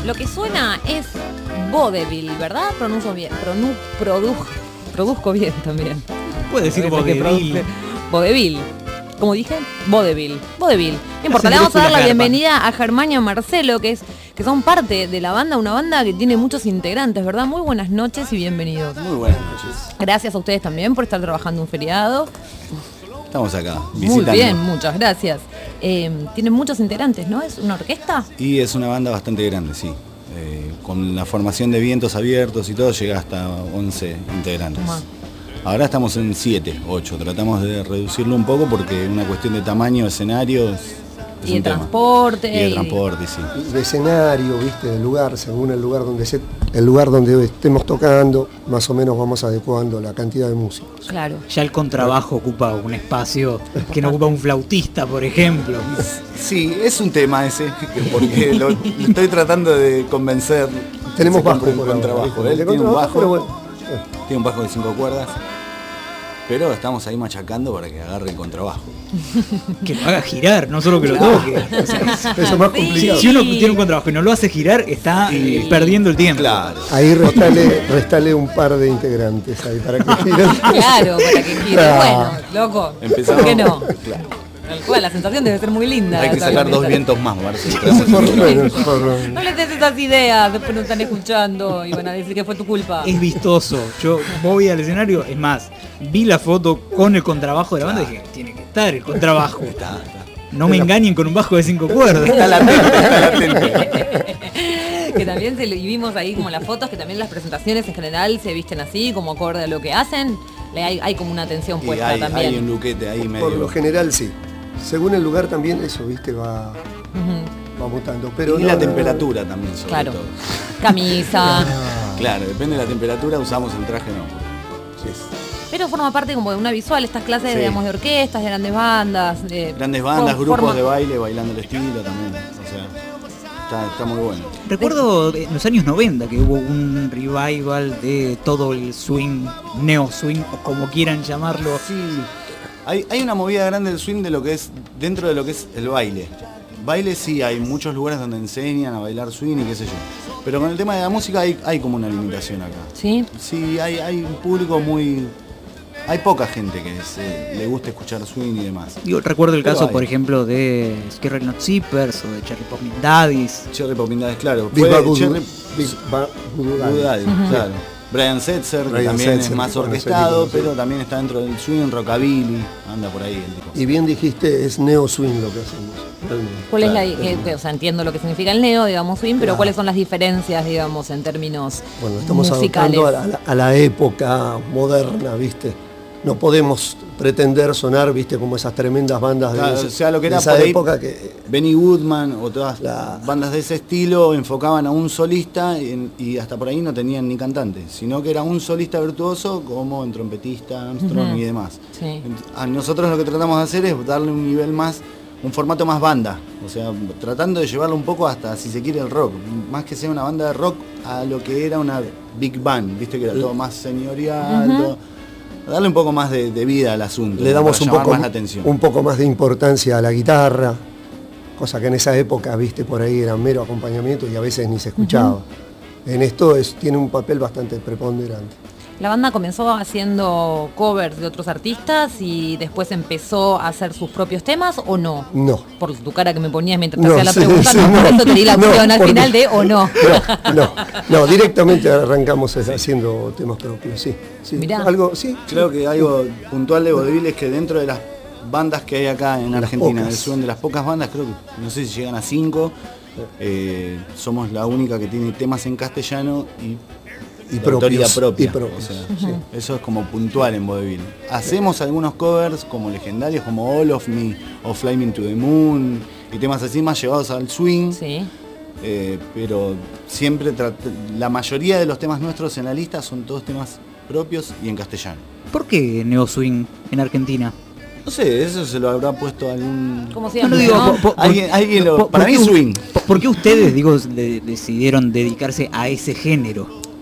Lo que suena es Vodevil, ¿verdad? Pronuncio bien. Produzco bien también. Puede decir Vodevil. Vodevil. Como dije, Vodevil. No importa, le vamos a dar la bienvenida a Germán y a Marcelo, que son parte de la banda, una banda que tiene muchos integrantes, ¿verdad? Muy buenas noches y bienvenidos. Muy buenas noches. Gracias a ustedes también por estar trabajando un feriado. Estamos acá, visitando. Muy bien, muchas gracias. Tienen muchos integrantes, ¿no? ¿Es una orquesta? Y es una banda bastante grande, sí. Con la formación de vientos abiertos y todo, llega hasta 11 integrantes. Toma. Ahora estamos en 7, 8. Tratamos de reducirlo un poco porque una cuestión de tamaño, escenarios... Y de transporte. Y de transporte, sí. De escenario, viste, del lugar, según el lugar donde estemos tocando, más o menos vamos adecuando la cantidad de músicos. Claro. Ya el contrabajo ocupa un espacio que no ocupa un flautista, por ejemplo. Sí, es un tema ese, porque lo estoy tratando de convencer. Tenemos bajo con contrabajo. Él tiene un bajo, tiene un bajo de 5 cuerdas. Pero estamos ahí machacando para que agarre el contrabajo. Que lo haga girar, no solo que lo toque. O sea, eso es más complicado. Si uno tiene un contrabajo y no lo hace girar, está perdiendo el tiempo. Claro. Ahí restale un par de integrantes ahí para que giren. Claro, para que gire. Bueno, loco. Empezamos. ¿Por qué no? Claro. Tal cual, la sensación debe ser muy linda. Hay que sacar 2 vientos más, Marcelo. No les des esas ideas, después nos están escuchando y van a decir que fue tu culpa. Es vistoso. Yo voy al escenario, es más, vi la foto con el contrabajo de la banda y dije, tiene que estar el contrabajo. Está. No me engañen con un bajo de 5 cuerdas. Está latente. Que también vimos ahí como las fotos, que también las presentaciones en general se visten así, como acorde a lo que hacen. Hay como una atención puesta también. Hay un luquete ahí medio. Por lo general sí. Según el lugar también eso, viste, va mutando. Pero y la temperatura también, sobre todo. Camisa. Claro, depende de la temperatura, usamos el traje, no. Sí. Pero forma parte como de una visual, estas clases digamos, de orquestas, de grandes bandas. Grupos de baile, bailando el estilo también. O sea, está muy bueno. Recuerdo en los años 90 que hubo un revival de todo el swing, neo swing, o como quieran llamarlo. Sí. Hay una movida grande del swing de lo que es dentro de lo que es el baile. Baile sí, hay muchos lugares donde enseñan a bailar swing y qué sé yo. Pero con el tema de la música hay como una limitación acá. ¿Sí? Sí, hay un público muy... Hay poca gente que le gusta escuchar swing y demás. Yo recuerdo el caso, por ejemplo, de Scary Not Zippers o de Cherry Poppin' Daddies. Cherry Poppin' Daddies, claro. Big Voodoo Daddies, claro. Brian Setzer, que también es más orquestado, pero también está dentro del swing, rockabilly, anda por ahí el tipo. Y bien dijiste, es neo swing lo que hacemos. Realmente. ¿Cuál es o sea, entiendo lo que significa el neo, digamos, swing, pero ¿cuáles son las diferencias, digamos, en términos estamos musicales? Adaptando a la época moderna, ¿viste? No podemos pretender sonar, viste, como esas tremendas bandas lo que era esa época que Benny Goodman o todas las bandas de ese estilo enfocaban a un solista y hasta por ahí no tenían ni cantante, sino que era un solista virtuoso como en trompetista, Armstrong y demás. Sí. A nosotros lo que tratamos de hacer es darle un nivel más, un formato más banda, o sea, tratando de llevarlo un poco hasta, si se quiere, el rock, más que sea una banda de rock a lo que era una big band, viste que era todo más señorial, darle un poco más de vida al asunto. Le damos un poco más de importancia a la guitarra, cosa que en esa época, viste, por ahí era mero acompañamiento y a veces ni se escuchaba. En esto tiene un papel bastante preponderante. La banda comenzó haciendo covers de otros artistas y después empezó a hacer sus propios temas, ¿o no? No. Por tu cara que me ponías mientras te hacía la pregunta, por eso te di la opción al final de ¿o no? No, directamente arrancamos haciendo temas propios, sí. Mirá. Creo que algo puntual de Vodevil es que dentro de las bandas que hay acá en Argentina, del swing, de las pocas bandas, creo que no sé si llegan a 5, somos la única que tiene temas en castellano y autoría propia. O sea, eso es como puntual en Vodevil. Hacemos algunos covers como legendarios, como All of Me o Fly Me to the Moon y temas así más llevados al swing. Sí. Pero siempre la mayoría de los temas nuestros en la lista son todos temas propios y en castellano. ¿Por qué neo swing en Argentina? No sé, eso se lo habrá puesto algún... ¿Cómo se llama? Para mí swing. ¿Por qué ustedes, decidieron dedicarse a ese género?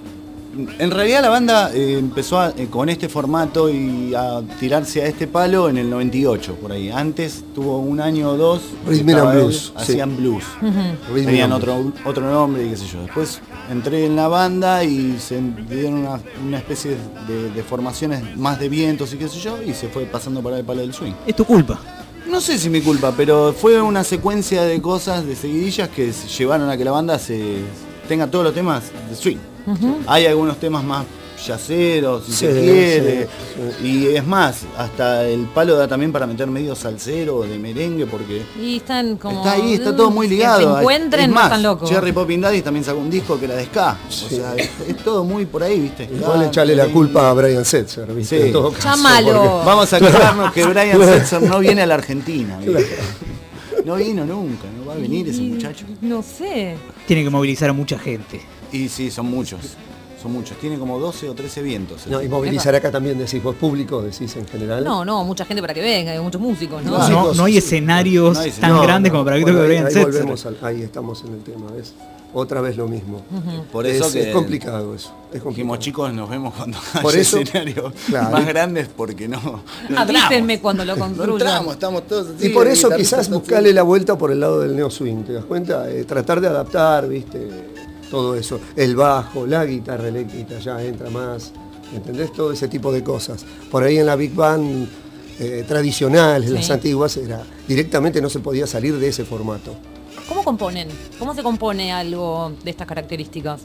En realidad la banda empezó con este formato y a tirarse a este palo en el 98, por ahí. Antes tuvo un año o dos. Rhythm and Blues. Hacían blues. Rhythm Tenían and otro nombre y qué sé yo. Después entré en la banda y se dieron una especie de formaciones más de vientos y qué sé yo, y se fue pasando para el palo del swing. Es tu culpa. No sé si mi culpa, pero fue una secuencia de cosas, de seguidillas que llevaron a que la banda tenga todos los temas de swing. Hay algunos temas más yaceros, si se quiere, y es más, hasta el palo da también para meter medio salsero o de merengue, porque y están como está ahí, está todo muy ligado. Que se encuentren, es más, no están locos. Cherry Poppin' Daddy también sacó un disco que era de ska. O sea, es todo muy por ahí, ¿viste? Igual echarle la culpa a Brian Setzer, ¿viste? Sí. En todo caso, Llámalo. Vamos a aclararnos que Brian Setzer no viene a la Argentina, ¿viste? No vino nunca, no va a venir ese muchacho. No sé. Tiene que movilizar a mucha gente. Y sí, son muchos. Tiene como 12 o 13 vientos. No, y movilizar acá también, decís vos, público, decís en general. No, mucha gente para que venga, hay muchos músicos, ¿no? No hay escenarios tan grandes como para que toque Brian ahí Setzer. volvemos ahí estamos en el tema, ¿ves? Otra vez lo mismo. Por eso es complicado eso. Es complicado. Dijimos, chicos, nos vemos cuando Por haya eso, escenarios claro. más grandes, porque no Avísenme cuando lo no construyan. entramos, estamos todos así, Y por eso guitarristas quizás así. buscarle la vuelta por el lado del neo swing, ¿te das cuenta? Tratar de adaptar, ¿viste? Todo eso. El bajo, la guitarra eléctrica ya entra más, ¿entendés? Todo ese tipo de cosas. Por ahí en la Big Band tradicional, en las antiguas, directamente no se podía salir de ese formato. ¿Cómo componen? ¿Cómo se compone algo de estas características?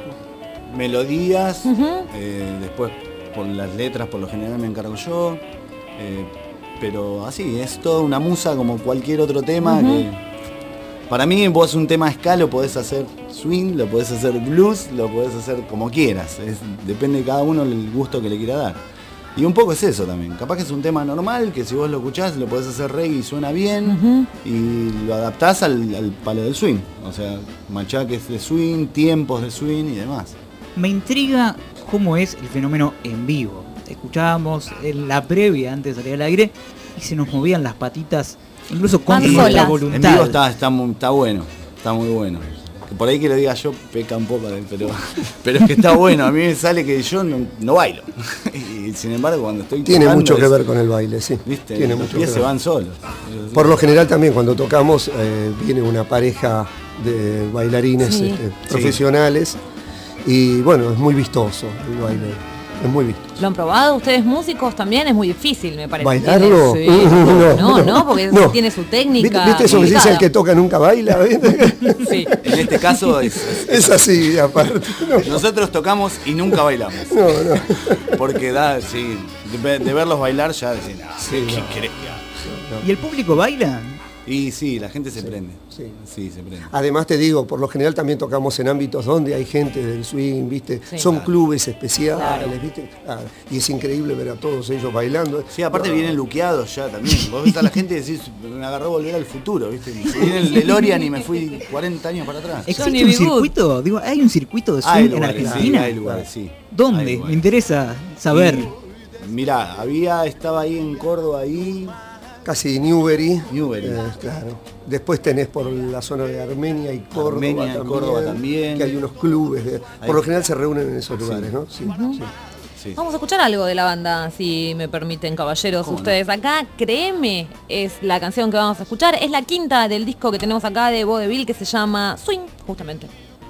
Melodías, después por las letras por lo general me encargo yo, pero así, es toda una musa como cualquier otro tema que... Para mí vos un tema ska lo podés hacer swing, lo podés hacer blues, lo podés hacer como quieras. Depende de cada uno el gusto que le quiera dar. Y un poco es eso también. Capaz que es un tema normal, que si vos lo escuchás lo podés hacer reggae y suena bien, y lo adaptás al palo del swing. O sea, machaques de swing, tiempos de swing y demás. Me intriga cómo es el fenómeno en vivo. Escuchábamos en la previa antes de salir al aire y se nos movían las patitas, incluso contra nuestra solas. voluntad. En vivo está bueno, está muy bueno. Que por ahí que lo diga yo peca un poco, pero es que está bueno. A mí me sale que yo no bailo. Y sin embargo cuando estoy Tiene tocando mucho que ver con el baile, sí. ¿viste? Tiene Los mucho pies que se ver. van solos. Por lo general también cuando tocamos viene una pareja de bailarines Sí. profesionales y bueno, es muy vistoso el baile, es muy vistoso. ¿Lo han probado ustedes músicos también? Es muy difícil, me parece. ¿Bailarlo? No, porque tiene su técnica. ¿Viste eso que se dice el que toca nunca baila? ¿Viste? Sí. En este caso es así, aparte. nosotros tocamos y nunca bailamos. No. Porque de verlos bailar ya decís, ¿qué querés que haga? ¿Y el público baila? Y sí, la gente se prende. sí. Sí, se prende. Además te digo, por lo general también tocamos en ámbitos donde hay gente del swing, ¿viste? Sí. Son clubes especiales, Claro. ¿viste? Claro. Y es increíble ver a todos ellos bailando. Sí, aparte vienen luqueados ya también. Vos ves a la gente y decís, me agarró Volver al Futuro, ¿viste? Viene el DeLorean y me fui 40 años para atrás. ¿Existe Johnny un B. Good. circuito? Digo, ¿hay un circuito de Hay swing en lugares, Argentina? sí, hay lugares, sí. ¿Dónde? Hay Me lugares. interesa saber. Mirá, estaba ahí en Córdoba, ahí. Casi Newbery. Newbery. Claro. Después tenés por la zona de Armenia y Córdoba, Armenia y también, Córdoba también. que hay unos clubes. Ahí. Por lo general se reúnen en esos lugares, ¿no? Sí, sí. Sí. Vamos a escuchar algo de la banda, si me permiten, caballeros. ¿Cómo no? Ustedes acá, Créeme, es la canción que vamos a escuchar. Es la quinta del disco que tenemos acá de Vodevil, que se llama Swing, justamente.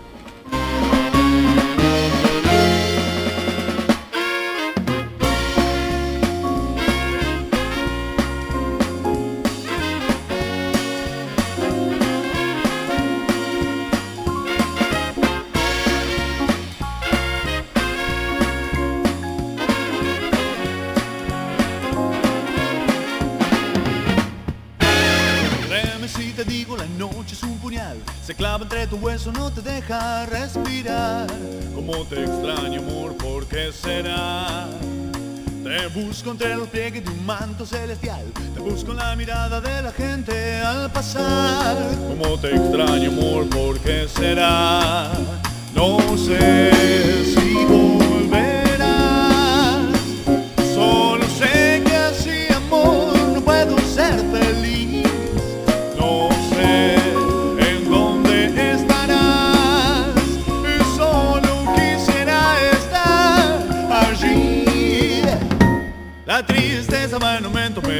Créeme si te digo, la noche es un puñal, se clava entre tu hueso, no te deja respirar. Como te extraño, amor, ¿por qué será? Te busco entre los pliegues de un manto celestial, te busco en la mirada de la gente al pasar. Como te extraño, amor, ¿por qué será? No sé si volverás, solo sé que así, amor, no puedo ser feliz. No sé en dónde estarás, solo quisiera estar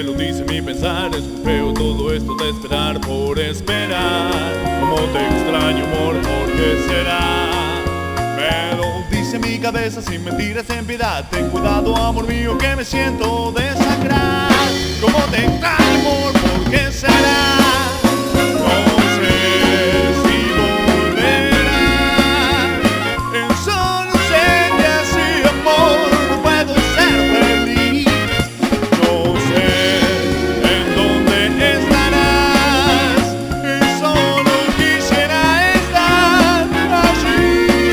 me lo dice mi pensar. Es muy feo todo esto de esperar por esperar. Como te extraño, amor, ¿por qué será? Me lo dice mi cabeza sin mentiras en piedad. Ten cuidado, amor mío, que me siento desangrar. Como te extraño, amor, ¿por qué será? No sé si volverá. Solo sé que así, amor, no puedo ser feliz. No sé en dónde estarás. Solo quisiera estar allí.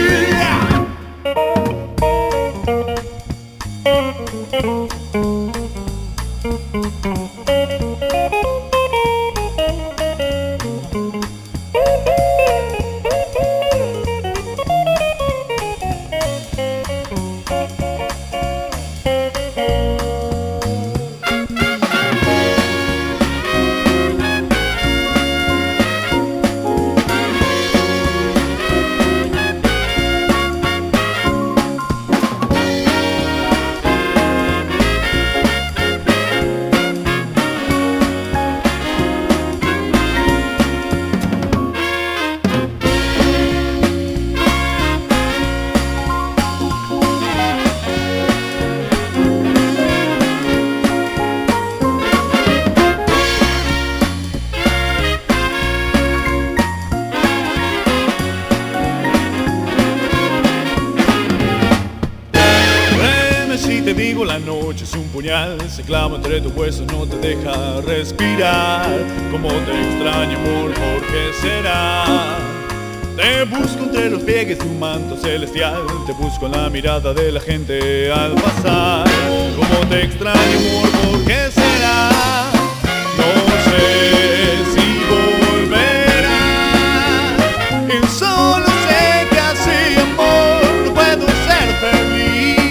La noche es un puñal, se clava entre tus huesos, no te deja respirar. Como te extraño, amor, ¿por qué será? Te busco entre los pliegues de un manto celestial, te busco en la mirada de la gente al pasar. Como te extraño, amor, ¿por qué será? No sé si volverás. Y solo sé que así, amor, no puedo ser feliz.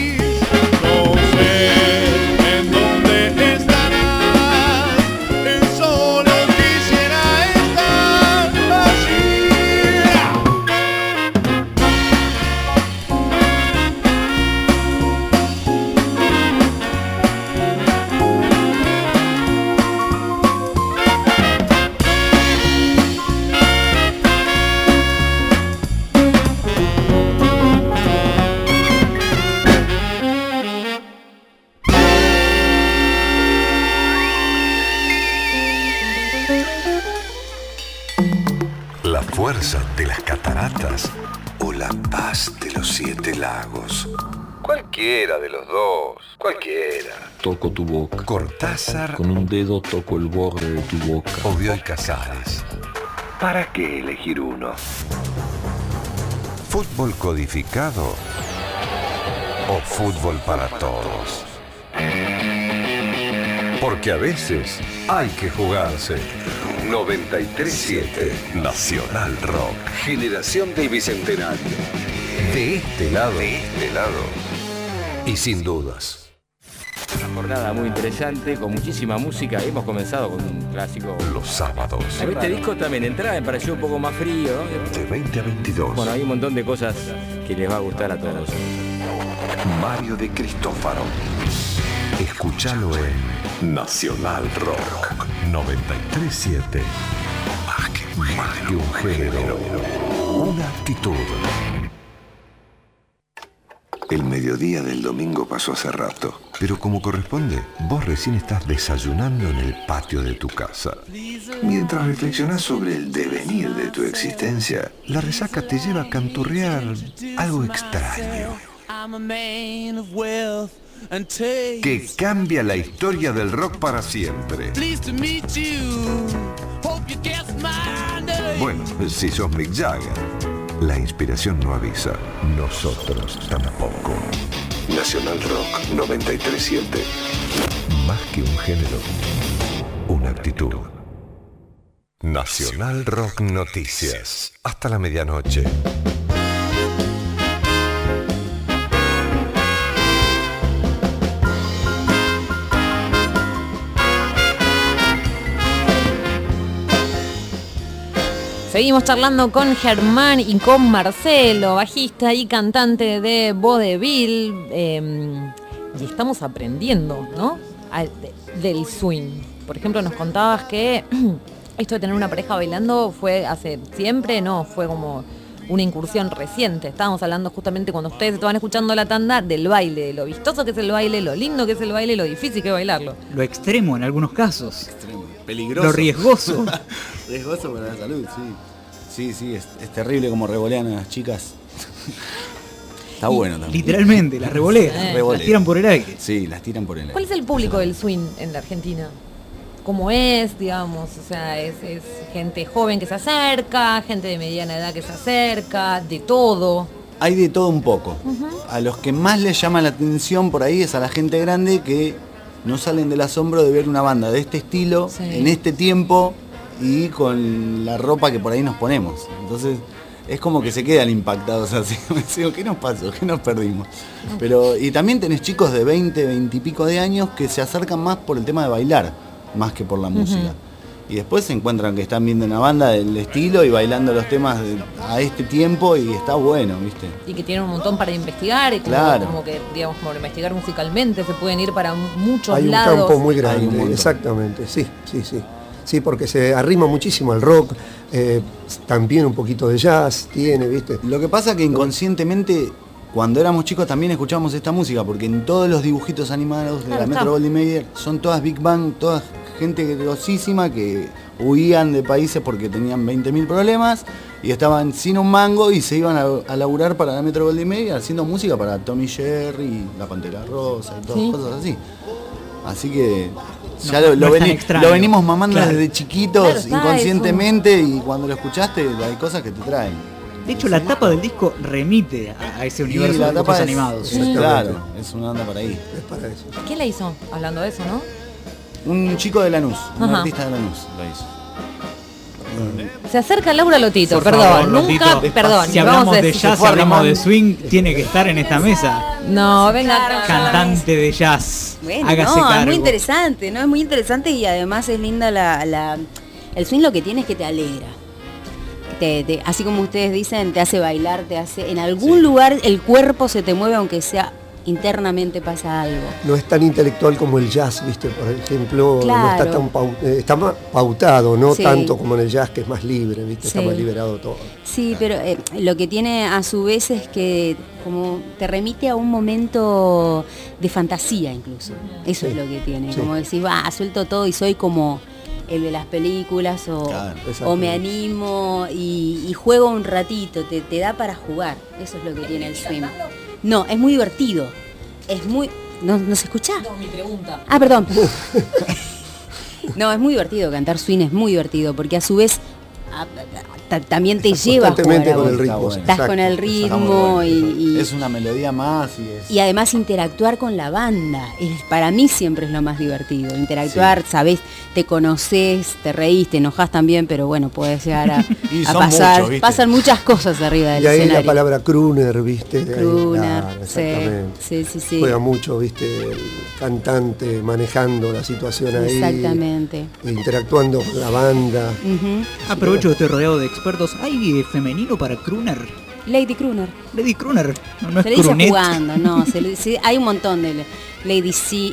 fuerza de las cataratas o la paz de los 7 lagos. Cualquiera de los dos, cualquiera. Toco tu boca. Cortázar. Con un dedo toco el borde de tu boca. O Bioy Casares. ¿Para qué elegir uno? ¿Fútbol codificado o fútbol para todos? Porque a veces hay que jugarse. 93.7 Nacional Rock. Generación del Bicentenario. De este lado. De este lado. Y sin dudas. Una jornada muy interesante, con muchísima música. Hemos comenzado con un clásico. Los sábados. Este disco también de entrada me pareció un poco más frío. De 20 a 22. Bueno, hay un montón de cosas que les va a gustar a todos. Mario de Cristófaro. Escúchalo en Nacional Rock 93.7. Más que un género. Una actitud. El mediodía del domingo pasó hace rato. Pero como corresponde, vos recién estás desayunando en el patio de tu casa. Mientras reflexionás sobre el devenir de tu existencia, la resaca te lleva a canturrear algo extraño. Que cambia la historia del rock para siempre. Bueno, si sos Mick Jagger. La inspiración no avisa. Nosotros tampoco. Nacional Rock 93.7. Más que un género, una actitud. Nacional Rock Noticias. Hasta la medianoche. Seguimos charlando con Germán y con Marcelo, bajista y cantante de Vodevil, y estamos aprendiendo, ¿no? del swing? Por ejemplo, nos contabas que esto de tener una pareja bailando fue hace siempre, no, fue como una incursión reciente. Estábamos hablando justamente cuando ustedes estaban escuchando la tanda del baile, de lo vistoso que es el baile, lo lindo que es el baile, lo difícil que es bailarlo. Lo extremo en algunos casos. Extremo. Peligroso. Lo riesgoso. Riesgoso para la salud, sí. Sí, es terrible como revolean a las chicas. Está bueno también. Literalmente, las revolean. Las tiran por el aire. Sí, las tiran por el aire. ¿Cuál es el público del swing en la Argentina? ¿Cómo es, digamos? O sea, es gente joven que se acerca, gente de mediana edad que se acerca, de todo. Hay de todo un poco. A los que más les llama la atención por ahí es a la gente grande que no salen del asombro de ver una banda de este estilo, en este tiempo y con la ropa que por ahí nos ponemos. Entonces es como que se quedan impactados así. Me digo, ¿qué nos pasó? ¿Qué nos perdimos? Pero, y también tenés chicos de 20 y pico de años que se acercan más por el tema de bailar, más que por la música. Y después se encuentran que están viendo una banda del estilo y bailando los temas a este tiempo y está bueno, ¿viste? Y que tienen un montón para investigar, y como que, digamos, por investigar musicalmente, se pueden ir para muchos lados. Hay un campo muy grande, exactamente, sí. Sí, porque se arrima muchísimo al rock, también un poquito de jazz tiene, ¿viste? Lo que pasa que inconscientemente, cuando éramos chicos también escuchábamos esta música, porque en todos los dibujitos animados de la Metro-Goldwyn-Mayer son todas Big Bang, todas gente grosísima que huían de países porque tenían 20.000 problemas y estaban sin un mango y se iban a laburar para la Metro-Goldwyn-Mayer haciendo música para Tommy Jerry, La Pantera Rosa y todas cosas así. Así que ya lo venimos mamando desde chiquitos, inconscientemente, y cuando lo escuchaste hay cosas que te traen. De hecho, la tapa del disco remite a ese universo de dibujos animados. Claro, es una onda para ahí. Es para eso. ¿Quién la hizo? Hablando de eso, ¿no? Un chico de Lanús, un artista de Lanús la hizo. Se acerca Laura Lotito, por perdón, favor, nunca, Lotito, perdón. Si hablamos de jazz, si hablamos de swing, tiene que estar en esta mesa. No, venga. Cantante de jazz. Bueno, hágase cargo. Es muy interesante, ¿no? Es muy interesante y además es linda el swing, lo que tiene es que te alegra. Así como ustedes dicen, te hace bailar, te hace... En algún lugar el cuerpo se te mueve, aunque sea internamente pasa algo. No es tan intelectual como el jazz, ¿viste? Por ejemplo, claro. No está tan está más pautado, no tanto como en el jazz, que es más libre, ¿viste? Está más liberado todo. Sí, pero lo que tiene a su vez es que como te remite a un momento de fantasía incluso. Eso es lo que tiene. Como decir, suelto todo y soy como el de las películas o me animo y juego un ratito, te da para jugar. Eso es lo que tiene el swing. No, es muy divertido. Es muy... ¿No se escucha? No, mi pregunta. Perdón. No, es muy divertido. Cantar swing es muy divertido porque a su vez también te lleva a jugar a con el ritmo. Estás con el ritmo y es una melodía más y además interactuar con la banda. Para mí siempre es lo más divertido. Interactuar, sabés, te conocés, te reís, te enojás también, pero bueno, puede llegar a pasar. Muchos, pasan muchas cosas arriba del escenario. Y ahí la palabra crooner, ¿viste? Crooner, exactamente. Sí. Juega mucho, ¿viste? El cantante manejando la situación ahí. Exactamente. Interactuando con la banda. Aprovecho que estoy rodeado de expertos. ¿Hay femenino para crooner? Lady Crooner. Lady Crooner. No se le dice jugando, no. Hay un montón de Lady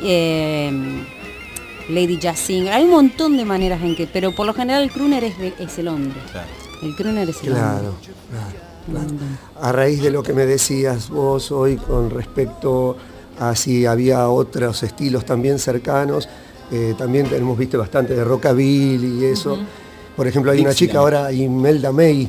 Lady Jazz Singer. Hay un montón de maneras en que... Pero por lo general el crooner es el hombre. Claro. El crooner es el hombre. Claro. A raíz de lo que me decías vos hoy con respecto a si había otros estilos también cercanos, también hemos visto bastante de rockabilly y eso. Por ejemplo, hay una chica ahora, Imelda May.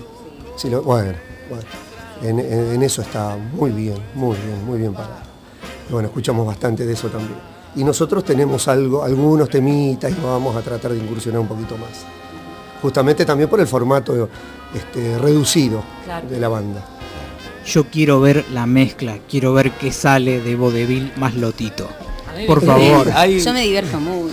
En eso está muy bien parada. Bueno, escuchamos bastante de eso también. Y nosotros tenemos algunos temitas y vamos a tratar de incursionar un poquito más. Justamente también por el formato reducido de la banda. Yo quiero ver la mezcla, quiero ver qué sale de Vodevil más Lotito. Por favor. Yo me divierto mucho.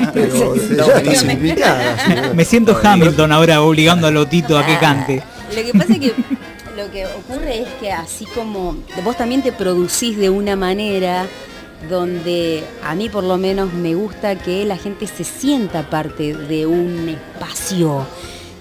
Me siento Hamilton ahora obligando a Lotito a que cante. Lo que pasa es que lo que ocurre es que así como vos también te producís de una manera donde a mí por lo menos me gusta que la gente se sienta parte de un espacio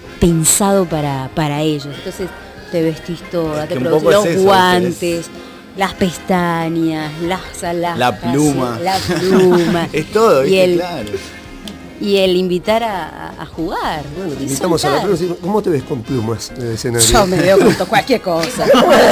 pensado para ellos. Entonces te vestís toda, te produces los guantes. las pestañas, las alhajas, la pluma. Es todo, ¿viste? Claro. Y el invitar a jugar. Bueno, te invitamos a la próxima. ¿Cómo te ves con plumas en el escenario? Yo me veo con cualquier cosa.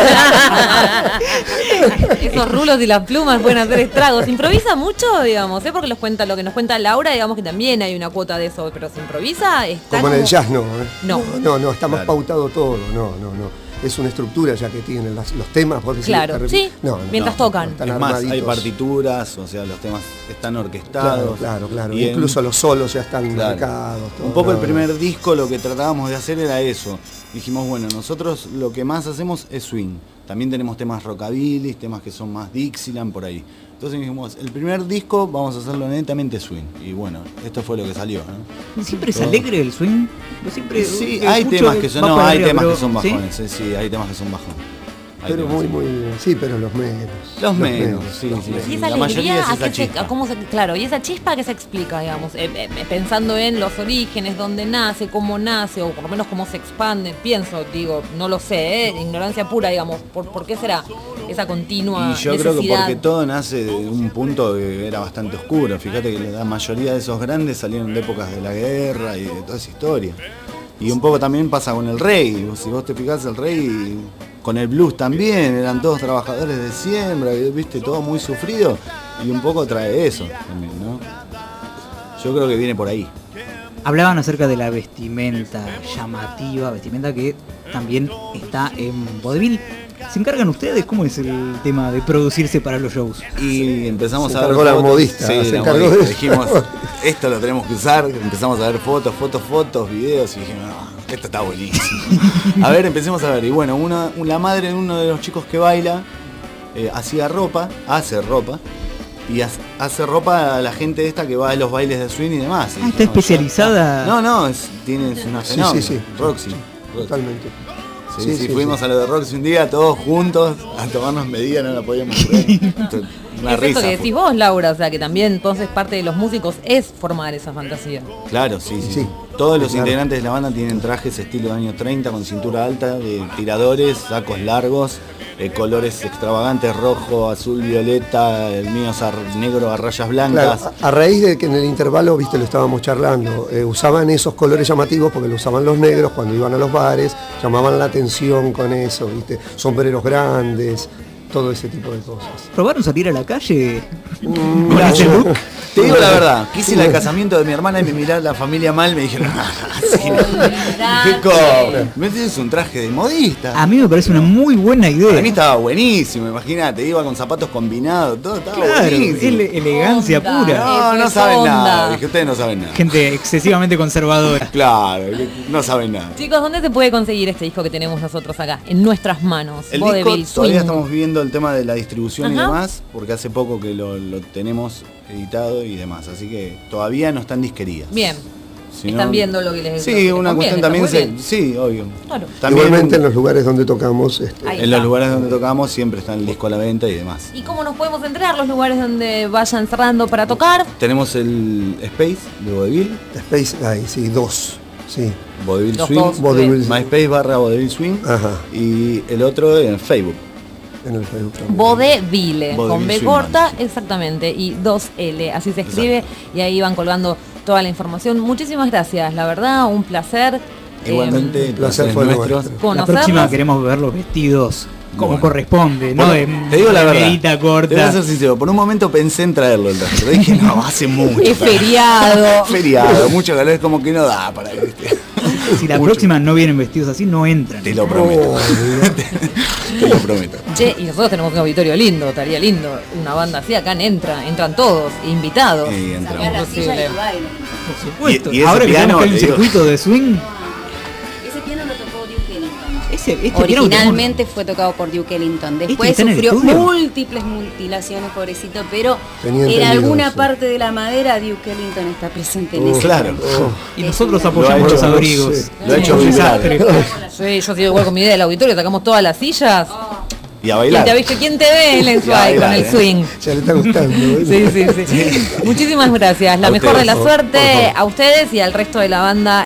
Esos rulos y las plumas pueden hacer estragos. ¿Improvisa mucho, digamos? Porque los cuenta, lo que nos cuenta Laura, digamos que también hay una cuota de eso, pero se improvisa. Como en el jazz, no. No, está más pautado todo. No. Es una estructura ya que tienen los temas. Claro, sí, mientras tocan. Es más, hay partituras, o sea, los temas están orquestados. Claro. Y incluso los solos ya están marcados. Un poco el primer disco lo que tratábamos de hacer era eso. Dijimos, bueno, nosotros lo que más hacemos es swing. También tenemos temas rockabilly, temas que son más Dixieland, por ahí. Entonces dijimos, el primer disco vamos a hacerlo netamente swing. Y bueno, esto fue lo que salió, ¿no? ¿Siempre es alegre el swing? Siempre, sí, hay temas que son, no, hay temas que son bajones, ¿sí? Hay temas que son bajones. Pero pero los menos. Los menos, sí. Y esa alegría, claro, y esa chispa que se explica, digamos, pensando en los orígenes, dónde nace, cómo nace, o por lo menos cómo se expande, no lo sé, ignorancia pura, digamos, ¿por qué será esa continua necesidad? Y yo creo que porque todo nace de un punto que era bastante oscuro. Fíjate que la mayoría de esos grandes salieron de épocas de la guerra y de toda esa historia. Y un poco también pasa con el reggae. Si vos te fijás, el reggae, con el blues también, eran todos trabajadores de siembra, viste, todo muy sufrido, y un poco trae eso también, ¿no? Yo creo que viene por ahí. Hablaban acerca de la vestimenta llamativa, vestimenta que también está en vodevil. ¿Se encargan ustedes? ¿Cómo es el tema de producirse para los shows? Y empezamos a ver fotos. La modista, se encargó de eso. Dijimos, esto lo tenemos que usar, empezamos a ver fotos, videos, y dijimos, no, esto está buenísimo. A ver, empecemos a ver. Y bueno, la madre de uno de los chicos que baila hace ropa, y hace ropa a la gente esta que va a los bailes de swing y demás. Ah, está especializada. Tienes una fenómena. Sí. Roxy. Totalmente. Sí, fuimos a lo de Roxy un día, todos juntos, a tomarnos medidas, no la podíamos creer. Una es risa. Eso que decís vos, Laura, o sea, que también entonces parte de los músicos es formar esa fantasía. Claro, sí. Todos los integrantes de la banda tienen trajes estilo de años 30, con cintura alta, tiradores, sacos largos, colores extravagantes, rojo, azul, violeta, el mío es negro a rayas blancas. Claro, a raíz de que en el intervalo, viste, lo estábamos charlando, usaban esos colores llamativos porque lo usaban los negros cuando iban a los bares, llamaban la atención con eso, viste, sombreros grandes, todo ese tipo de cosas. ¿Probaron salir a la calle? Te digo la verdad, quise ir al casamiento de mi hermana y me miraron la familia mal, me dijeron, ¿me tienes un traje de modista? A mí me parece una muy buena idea. Para mí estaba buenísimo, imagínate, iba con zapatos combinados, todo estaba buenísimo. Elegancia pura. No saben nada, dije, ustedes no saben nada. Gente excesivamente conservadora. Claro, no saben nada. Chicos, ¿dónde se puede conseguir este disco que tenemos nosotros acá? En nuestras manos. El disco todavía estamos viendo el tema de la distribución y demás, porque hace poco que lo tenemos editado y demás, así que todavía no está en disquerías. Bien. Están viendo lo que les Sí, una cuestión también sí, obvio. Claro. También, igualmente en los lugares donde tocamos los lugares donde tocamos siempre está el disco a la venta y demás. ¿Y cómo nos podemos enterar los lugares donde vayan cerrando para tocar? Tenemos el Space de Vodevil. Space, sí, 2. Sí. Vodevil Swing. MySpace /Vodevil Swing. Ajá. Y el otro en Facebook. En el Facebook también. Vodevil, con B corta, exactamente, y 2L, así se escribe, y ahí van colgando toda la información. Muchísimas gracias, la verdad, un placer. Igualmente, el placer fue nuestro. La próxima queremos ver los vestidos como corresponde, ¿no? Te digo la verdad, corta. Te voy a ser sincero, por un momento pensé en traerlo el traje, pero dije, no, hace mucho. Es feriado. Feriado, mucho calor, es como que no da para este. Si la próxima no vienen vestidos así, no entran. Te lo prometo. Te lo prometo. Che, y nosotros tenemos un auditorio lindo, estaría lindo. Una banda así, acá entran todos, invitados. Sí, entramos. Por supuesto. Y ahora que tenemos el circuito de swing. Ese piano lo tocó Duke Ellington. Originalmente fue tocado por Duke Ellington. Después sufrió múltiples mutilaciones, pobrecito, pero en alguna parte de la madera Duke Ellington está presente en ese. Claro. Y nosotros apoyamos los abrigos. Lo ha hecho un desastre. Sí, yo sigo igual con mi idea del auditorio, sacamos todas las sillas. Y a bailar. ¿Quién te ve en el swing con el swing? Ya le está gustando. Sí. Muchísimas gracias. La mejor de la suerte a ustedes y al resto de la banda